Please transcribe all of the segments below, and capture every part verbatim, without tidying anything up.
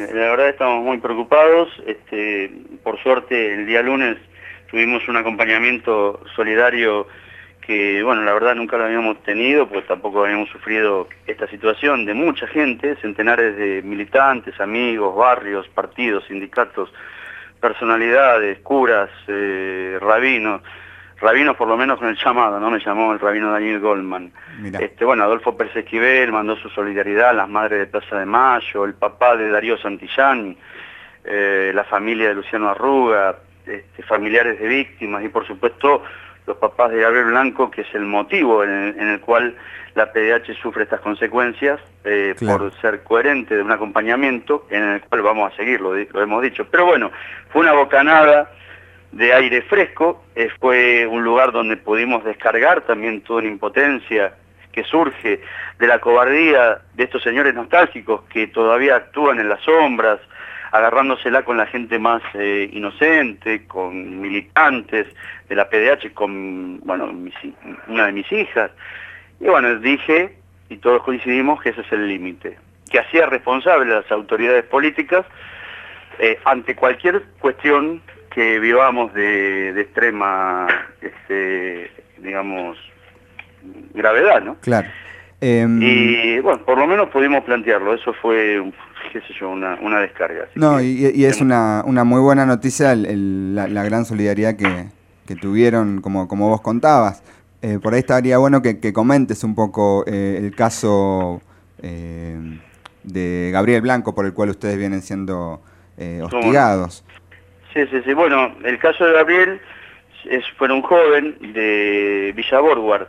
La verdad estamos muy preocupados. Este, por suerte el día lunes tuvimos un acompañamiento solidario que, bueno, la verdad nunca lo habíamos tenido, pues tampoco habíamos sufrido esta situación de mucha gente, centenares de militantes, amigos, barrios, partidos, sindicatos, personalidades, curas, eh, rabinos, rabinos por lo menos con el llamado, ¿no? Me llamó el rabino Daniel Goldman. Este, bueno, Adolfo Pérez Esquivel mandó su solidaridad a las madres de Plaza de Mayo, el papá de Darío Santillán, eh, la familia de Luciano Arruga, este, familiares de víctimas y por supuesto los papás de Gabriel Blanco, que es el motivo en el, en el cual la P D H sufre estas consecuencias, eh, claro. por ser coherente de un acompañamiento en el cual vamos a seguirlo, lo hemos dicho. Pero bueno, fue una bocanada de aire fresco, eh, fue un lugar donde pudimos descargar también toda la impotencia que surge de la cobardía de estos señores nostálgicos que todavía actúan en las sombras, agarrándosela con la gente más eh, inocente, con militantes de la P D H, con, bueno, mis, una de mis hijas. Y bueno, dije, y todos coincidimos, que ese es el límite, que hacía responsable a las autoridades políticas eh, ante cualquier cuestión que vivamos de, de extrema, este, digamos, gravedad, ¿no? Claro. Eh, y bueno, por lo menos pudimos plantearlo, eso fue, qué sé yo, una, una descarga. No, que, y, y es una, una muy buena noticia el, el, la, la gran solidaridad que, que tuvieron, como, como vos contabas. Eh, por ahí estaría bueno que, que comentes un poco eh, el caso eh, de Gabriel Blanco, por el cual ustedes vienen siendo eh, hostigados. Sí, sí, sí. Bueno, el caso de Gabriel es, fue un joven de Villa Borguard.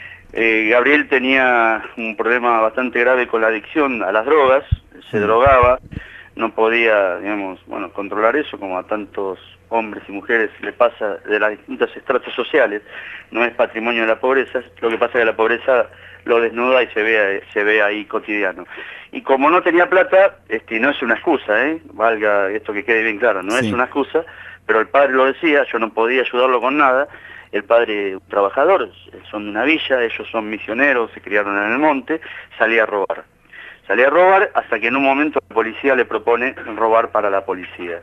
Eh, Gabriel tenía un problema bastante grave con la adicción a las drogas, se drogaba, no podía, digamos, bueno, controlar eso, como a tantos hombres y mujeres le pasa de las distintas estratos sociales, no es patrimonio de la pobreza, lo que pasa es que la pobreza lo desnuda y se ve, se ve ahí cotidiano. Y como no tenía plata, este, no es una excusa, ¿eh? Valga esto que quede bien claro, no sí. es una excusa, pero el padre lo decía, yo no podía ayudarlo con nada, el padre un trabajador, son de una villa, ellos son misioneros, se criaron en el monte, salía a robar. Salía a robar hasta que en un momento la policía le propone robar para la policía.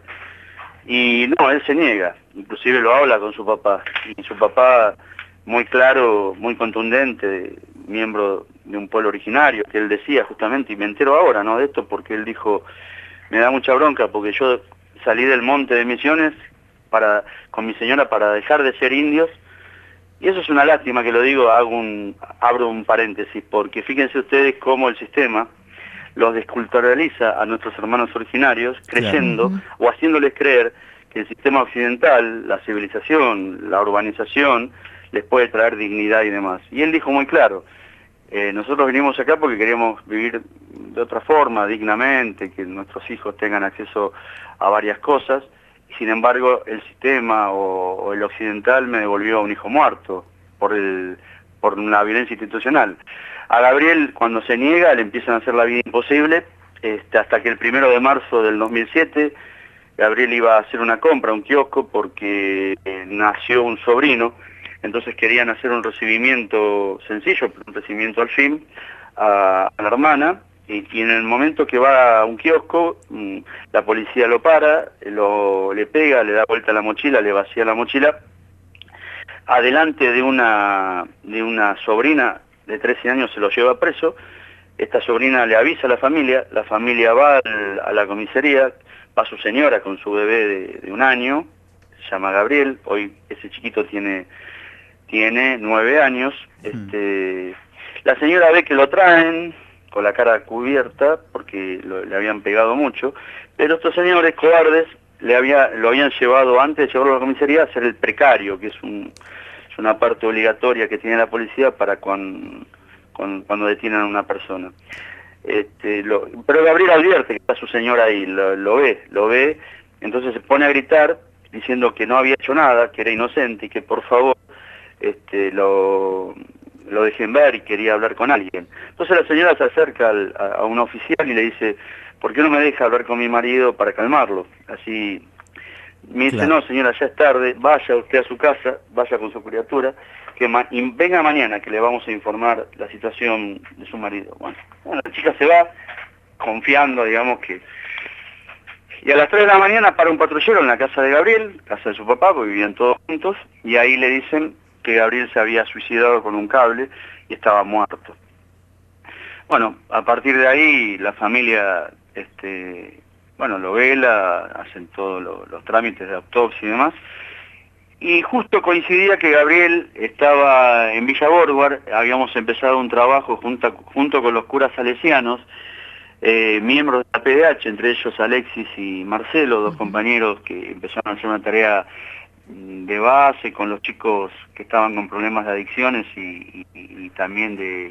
Y no, él se niega, inclusive lo habla con su papá, y su papá muy claro, muy contundente, miembro de un pueblo originario, que él decía justamente, y me entero ahora, ¿no?, de esto, porque él dijo, me da mucha bronca, porque yo salí del monte de Misiones para, con mi señora para dejar de ser indios, y eso es una lástima que lo digo, hago un, abro un paréntesis, porque fíjense ustedes cómo el sistema los desculturaliza a nuestros hermanos originarios, creyendo claro. o haciéndoles creer que el sistema occidental, la civilización, la urbanización, les puede traer dignidad y demás. Y él dijo muy claro, eh, nosotros venimos acá porque queríamos vivir de otra forma, dignamente, que nuestros hijos tengan acceso a varias cosas, y sin embargo el sistema o, o el occidental me devolvió a un hijo muerto por, el, por una violencia institucional. A Gabriel, cuando se niega, le empiezan a hacer la vida imposible, este, hasta que el primero de marzo del dos mil siete, Gabriel iba a hacer una compra a un kiosco porque eh, nació un sobrino, entonces querían hacer un recibimiento sencillo, un recibimiento al fin, a, a la hermana, y, y en el momento que va a un kiosco, mmm, la policía lo para, lo, le pega, le da vuelta la mochila, le vacía la mochila, adelante de una, de una sobrina de trece años se lo lleva preso, esta sobrina le avisa a la familia, la familia va al, a la comisaría, va su señora con su bebé de, de un año, se llama Gabriel, hoy ese chiquito tiene, tiene nueve años, este, la señora ve que lo traen con la cara cubierta porque lo, le habían pegado mucho, pero estos señores cobardes le había, lo habían llevado antes de llevarlo a la comisaría a hacer el precario, que es un... es una parte obligatoria que tiene la policía para con, con, cuando detienen a una persona. Este, lo, pero Gabriel advierte que está su señora ahí, lo, lo ve, lo ve, entonces se pone a gritar diciendo que no había hecho nada, que era inocente y que por favor este, lo, lo dejen ver y quería hablar con alguien. Entonces la señora se acerca al, a, a un oficial y le dice, ¿por qué no me deja hablar con mi marido para calmarlo? Así... Me dice, claro. no señora, ya es tarde, vaya usted a su casa, vaya con su criatura, que ma y venga mañana que le vamos a informar la situación de su marido. Bueno, bueno, la chica se va confiando, digamos, que, Y a las tres de la mañana para un patrullero en la casa de Gabriel, casa de su papá, porque vivían todos juntos, y ahí le dicen que Gabriel se había suicidado con un cable y estaba muerto. Bueno, a partir de ahí la familia, este, bueno, lo vela, hacen todos lo, los trámites de autopsia y demás, y justo coincidía que Gabriel estaba en Villa Borguar, habíamos empezado un trabajo junto, junto con los curas salesianos, eh, miembros de la P D H, entre ellos Alexis y Marcelo, dos compañeros que empezaron a hacer una tarea de base con los chicos que estaban con problemas de adicciones y, y, y también de,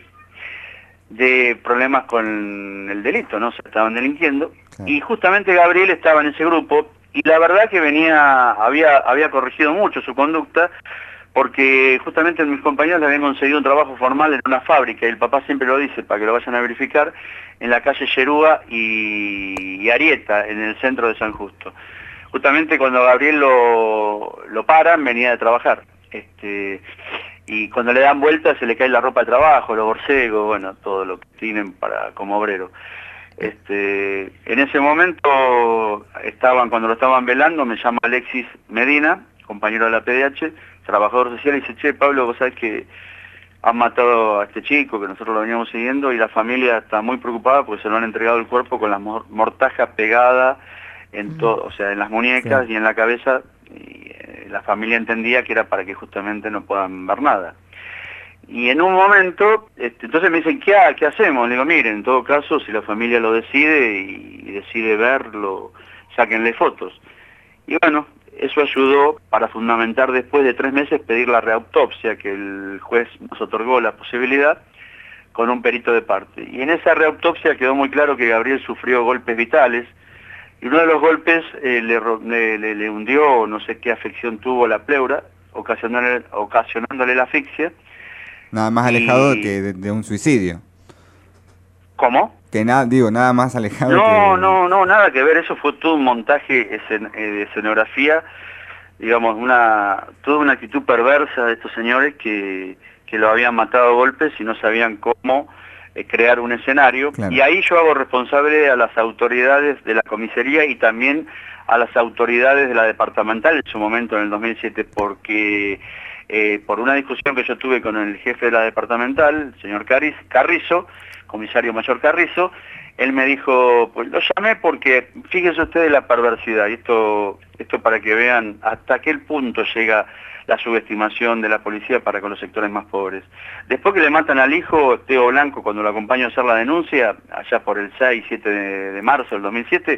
de problemas con el delito, ¿no? Se estaban delinquiendo. Claro. Y justamente Gabriel estaba en ese grupo y la verdad que venía, había, había corregido mucho su conducta, porque justamente mis compañeros le habían conseguido un trabajo formal en una fábrica, y el papá siempre lo dice para que lo vayan a verificar, en la calle Yerúa y, y Arieta, en el centro de San Justo. Justamente cuando Gabriel lo, lo paran, venía de trabajar. Este, y cuando le dan vuelta se le cae la ropa de trabajo, los borcegos, bueno, todo lo que tienen para como obrero. Este, en ese momento estaban, cuando lo estaban velando, me llama Alexis Medina, compañero de la P D H, trabajador social, y dice, che, Pablo, vos sabés que han matado a este chico, que nosotros lo veníamos siguiendo, y la familia está muy preocupada porque se lo han entregado el cuerpo con la mortaja pegada en todo, o sea, en las muñecas, sí, y en la cabeza, y eh, la familia entendía que era para que justamente no puedan ver nada. Y en un momento, este, entonces me dicen, ¿qué, ¿qué hacemos? Le digo, miren, en todo caso, si la familia lo decide y, y decide verlo, sáquenle fotos. Y bueno, eso ayudó para fundamentar después de tres meses pedir la reautopsia, que el juez nos otorgó la posibilidad, con un perito de parte. Y en esa reautopsia quedó muy claro que Gabriel sufrió golpes vitales, y uno de los golpes eh, le, le, le hundió, no sé qué afección tuvo la pleura, ocasionándole, ocasionándole la asfixia. Nada más y... alejado que de, de un suicidio. ¿Cómo? Que nada, digo, nada más alejado no, que... No, no, no, nada que ver, eso fue todo un montaje escen eh, de escenografía, digamos, una toda una actitud perversa de estos señores que, que lo habían matado a golpes y no sabían cómo eh, crear un escenario. Claro. Y ahí yo hago responsable a las autoridades de la comisaría y también a las autoridades de la departamental en su momento, en el dos mil siete, porque eh, por una discusión que yo tuve con el jefe de la departamental, el señor Cariz, Carrizo, comisario mayor Carrizo, él me dijo, pues lo llamé porque fíjense ustedes la perversidad, y esto, esto para que vean hasta qué punto llega la subestimación de la policía para con los sectores más pobres. Después que le matan al hijo, Teo Blanco, cuando lo acompaño a hacer la denuncia, allá por el seis, siete de, de marzo del dos mil siete,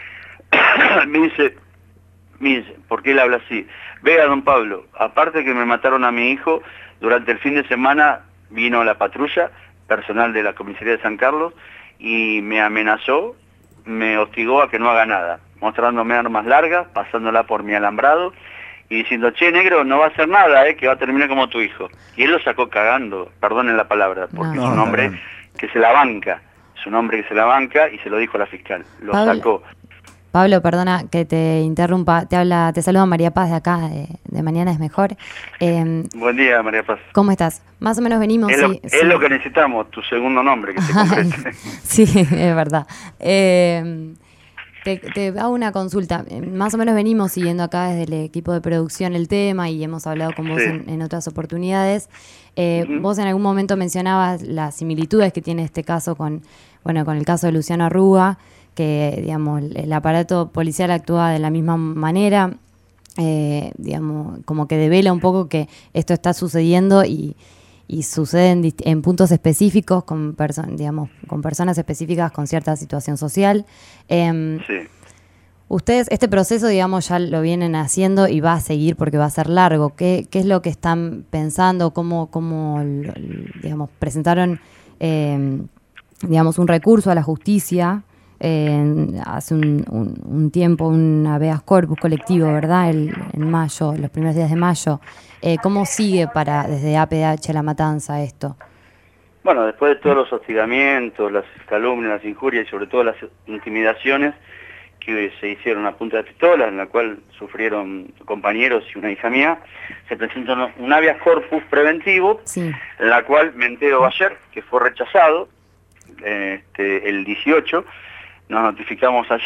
me dice, me dice, porque él habla así, vea don Pablo, aparte que me mataron a mi hijo, durante el fin de semana vino la patrulla, personal de la comisaría de San Carlos, y me amenazó, me hostigó a que no haga nada, mostrándome armas largas, pasándola por mi alambrado, y diciendo, che, negro, no va a hacer nada, eh, que va a terminar como tu hijo. Y él lo sacó cagando, perdonen la palabra, porque no, es un hombre no. que se la banca, es un hombre que se la banca, y se lo dijo a la fiscal, lo Pablo, sacó. Pablo, perdona que te interrumpa, te habla, te saluda María Paz de acá, de, de Mañana es Mejor. Eh, Buen día, María Paz. ¿Cómo estás? Más o menos venimos... Es, lo, sí, es sí. lo que necesitamos, tu segundo nombre, que se concrete. Sí, es verdad. Eh, te, te hago una consulta. Más o menos venimos siguiendo acá desde el equipo de producción el tema y hemos hablado con vos sí. en, en otras oportunidades. Eh, uh-huh. Vos en algún momento mencionabas las similitudes que tiene este caso con, bueno, con el caso de Luciano Arruga, que digamos el aparato policial actúa de la misma manera, eh, digamos, como que devela un poco que esto está sucediendo y, y sucede en, en puntos específicos con, perso- digamos, con personas específicas con cierta situación social. Eh, sí. Ustedes, este proceso, digamos, ya lo vienen haciendo y va a seguir porque va a ser largo. ¿Qué, qué es lo que están pensando? ¿Cómo, cómo digamos, presentaron, eh, digamos, un recurso a la justicia? Eh, hace un, un, un tiempo, un habeas corpus colectivo, ¿verdad? El, en mayo, los primeros días de mayo. Eh, ¿Cómo sigue para desde A P D H La Matanza esto? Bueno, después de todos los hostigamientos, las calumnias, las injurias y sobre todo las intimidaciones que se hicieron a punta de pistola, en la cual sufrieron compañeros y una hija mía, se presentó un habeas corpus preventivo, sí. en la cual me entero ayer que fue rechazado, este, el dieciocho. Nos notificamos ayer,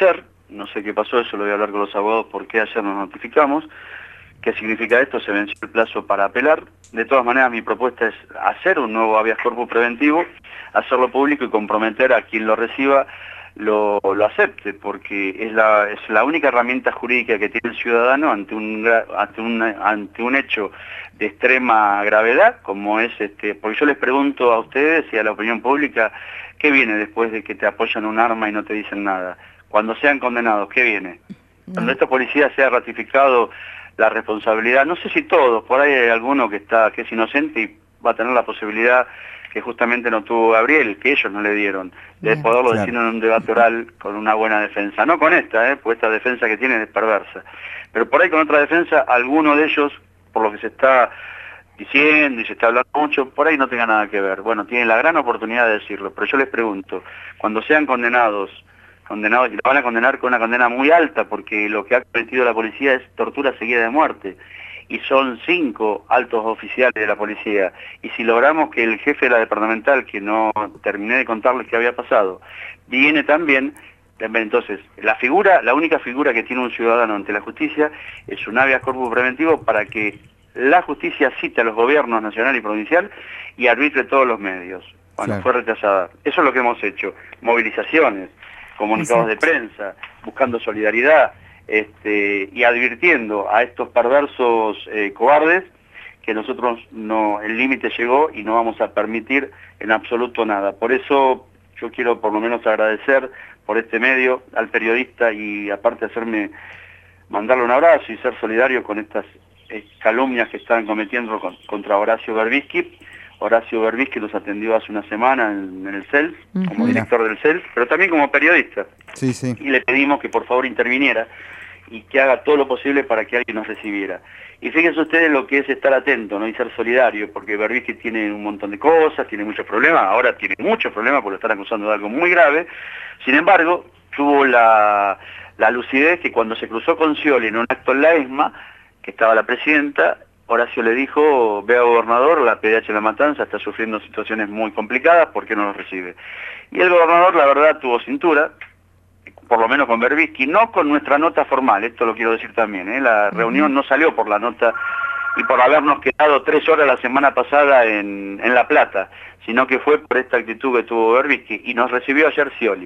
no sé qué pasó, eso lo voy a hablar con los abogados, por qué ayer nos notificamos. ¿Qué significa esto? Se venció el plazo para apelar. De todas maneras, mi propuesta es hacer un nuevo habeas corpus preventivo, hacerlo público y comprometer a quien lo reciba lo, lo acepte, porque es la, es la única herramienta jurídica que tiene el ciudadano ante un, ante un, ante un hecho de extrema gravedad, como es este, porque yo les pregunto a ustedes y a la opinión pública, ¿qué viene después de que te apoyan un arma y no te dicen nada? Cuando sean condenados, ¿qué viene? No. Cuando esta policía sea ratificado la responsabilidad, no sé si todos, por ahí hay alguno que está que es inocente y va a tener la posibilidad que justamente no tuvo Gabriel, que ellos no le dieron, de Bien, poderlo claro. decir en un debate oral con una buena defensa. No con esta, ¿eh? Pues esta defensa que tienen es perversa. Pero por ahí con otra defensa, alguno de ellos, por lo que se está diciendo y se está hablando mucho, por ahí no tenga nada que ver. Bueno, tienen la gran oportunidad de decirlo, pero yo les pregunto, cuando sean condenados, condenados y lo van a condenar con una condena muy alta, porque lo que ha cometido la policía es tortura seguida de muerte, y son cinco altos oficiales de la policía, y si logramos que el jefe de la departamental, que no terminé de contarles qué había pasado, viene también, entonces, la figura, la única figura que tiene un ciudadano ante la justicia es un habeas corpus preventivo para que la justicia cite a los gobiernos nacional y provincial y arbitre todos los medios. Bueno, claro. Fue rechazada. Eso es lo que hemos hecho, movilizaciones, comunicados Exacto. de prensa, buscando solidaridad, este, y advirtiendo a estos perversos eh, cobardes que nosotros no, el límite llegó y no vamos a permitir en absoluto nada. Por eso yo quiero por lo menos agradecer por este medio al periodista y aparte hacerme, mandarle un abrazo y ser solidario con estas eh, calumnias que están cometiendo con, contra Horacio Berbisky. Horacio Berbisky nos atendió hace una semana en, en el C E L, uh-huh. como director del C E L, pero también como periodista. Sí, sí. Y le pedimos que por favor interviniera y que haga todo lo posible para que alguien nos recibiera. Y fíjense ustedes lo que es estar atento, ¿no? Y ser solidario, porque Berbisky tiene un montón de cosas, tiene muchos problemas, ahora tiene muchos problemas por lo están acusando de algo muy grave. Sin embargo, tuvo la, la lucidez que cuando se cruzó con Scioli en un acto en la ESMA, que estaba la presidenta, Horacio le dijo, vea gobernador, la P D H de La Matanza está sufriendo situaciones muy complicadas, ¿por qué no nos recibe? Y el gobernador, la verdad, tuvo cintura, por lo menos con Berbisky, no con nuestra nota formal, esto lo quiero decir también, ¿eh? La reunión no salió por la nota y por habernos quedado tres horas la semana pasada en, en La Plata, sino que fue por esta actitud que tuvo Berbisky, y nos recibió ayer Scioli.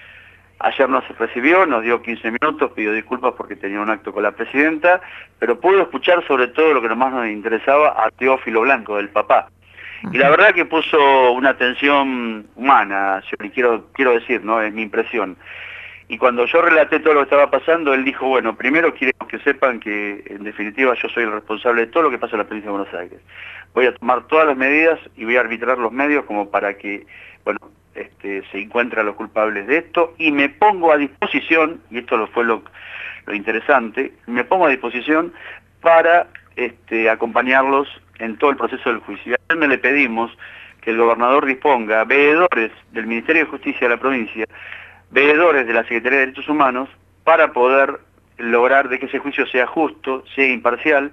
Ayer nos recibió, nos dio quince minutos, pidió disculpas porque tenía un acto con la presidenta, pero pudo escuchar sobre todo lo que más nos interesaba a Teófilo Blanco, del papá. Y la verdad que puso una atención humana, quiero, quiero decir, ¿no? Es mi impresión. Y cuando yo relaté todo lo que estaba pasando, él dijo, bueno, primero quiero que sepan que en definitiva yo soy el responsable de todo lo que pasa en la provincia de Buenos Aires. Voy a tomar todas las medidas y voy a arbitrar los medios como para que, bueno, este, se encuentren a los culpables de esto, y me pongo a disposición, y esto lo fue lo, lo interesante, me pongo a disposición para este, acompañarlos en todo el proceso del juicio. Y a él le pedimos que el gobernador disponga veedores del Ministerio de Justicia de la provincia, veedores de la Secretaría de Derechos Humanos, para poder lograr de que ese juicio sea justo, sea imparcial,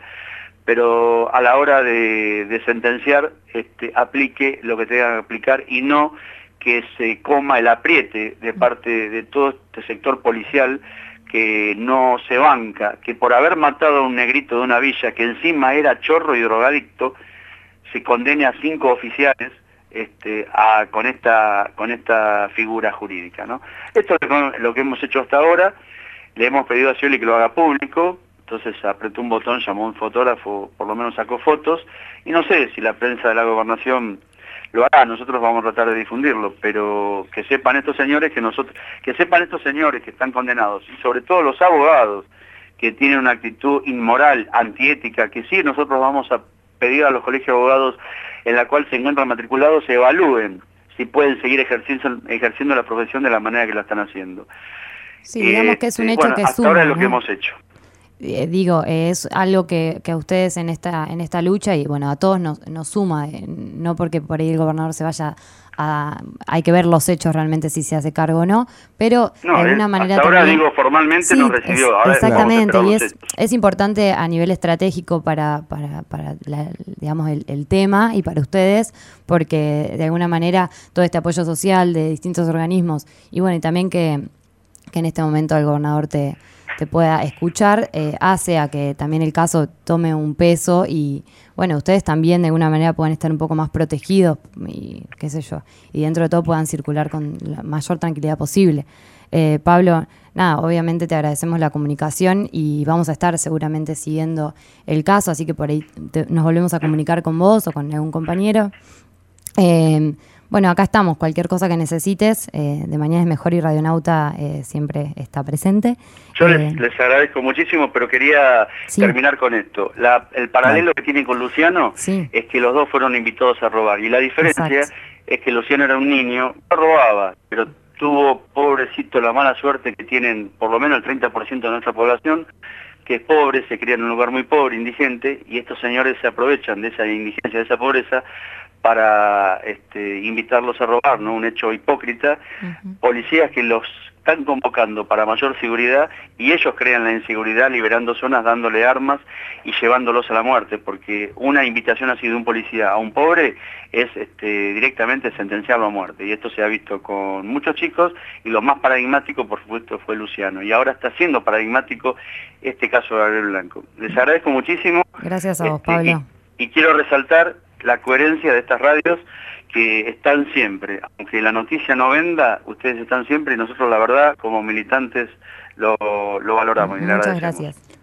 pero a la hora de, de sentenciar este, aplique lo que tenga que aplicar y no que se coma el apriete de parte de todo este sector policial que no se banca, que por haber matado a un negrito de una villa que encima era chorro y drogadicto, se condene a cinco oficiales este, a, con esta con esta figura jurídica, ¿no? Esto es lo que hemos hecho hasta ahora. Le hemos pedido a Scioli que lo haga público, entonces apretó un botón, llamó a un fotógrafo, por lo menos sacó fotos, y no sé si la prensa de la gobernación lo hará, nosotros vamos a tratar de difundirlo, pero que sepan estos señores que nosotros, que sepan estos señores que están condenados, y sobre todo los abogados que tienen una actitud inmoral, antiética, que sí nosotros vamos a pedir a los colegios de abogados en la cual se encuentran matriculados, se evalúen si pueden seguir ejerciendo, ejerciendo la profesión de la manera que la están haciciendo. Sí, digamos eh, que es un hecho bueno, que hasta suma, ahora es lo ¿no? que hemos hecho. Eh, digo, es algo que, que a ustedes en esta en esta lucha y bueno, a todos nos, nos suma, eh, no porque por ahí el gobernador se vaya a... Hay que ver los hechos realmente si se hace cargo o no, pero no, de alguna eh, manera hasta también... ahora digo, formalmente sí, nos recibió. Es, ahora exactamente, y es, hechos. es importante a nivel estratégico para, para, para la, digamos, el, el tema y para ustedes, porque de alguna manera todo este apoyo social de distintos organismos y bueno, y también que... que en este momento el gobernador te, te pueda escuchar, eh, hace a que también el caso tome un peso y, bueno, ustedes también de alguna manera puedan estar un poco más protegidos y qué sé yo, y dentro de todo puedan circular con la mayor tranquilidad posible. Eh, Pablo, nada, obviamente te agradecemos la comunicación y vamos a estar seguramente siguiendo el caso, así que por ahí te, nos volvemos a comunicar con vos o con algún compañero. Eh, Bueno, acá estamos, cualquier cosa que necesites, eh, de Mañana es Mejor y Radionauta eh, siempre está presente. Yo eh, les, les agradezco muchísimo, pero quería sí. terminar con esto. La, el paralelo que tienen con Luciano sí. es que los dos fueron invitados a robar, y la diferencia Exacto. es que Luciano era un niño, no robaba, pero tuvo, pobrecito, la mala suerte que tienen por lo menos el treinta por ciento de nuestra población, que es pobre, se cría en un lugar muy pobre, indigente, y estos señores se aprovechan de esa indigencia, de esa pobreza, para este, invitarlos a robar, ¿no? Un hecho hipócrita. Uh-huh. Policías que los están convocando para mayor seguridad y ellos crean la inseguridad liberando zonas, dándole armas y llevándolos a la muerte, porque una invitación así de un policía a un pobre es este, directamente sentenciarlo a muerte, y esto se ha visto con muchos chicos, y lo más paradigmático por supuesto fue Luciano, y ahora está siendo paradigmático este caso de Gabriel Blanco. Les agradezco muchísimo. Gracias a vos, este, Pablo. Y, y quiero resaltar la coherencia de estas radios que están siempre, aunque la noticia no venda, ustedes están siempre, y nosotros la verdad como militantes lo, lo valoramos. Muchas gracias.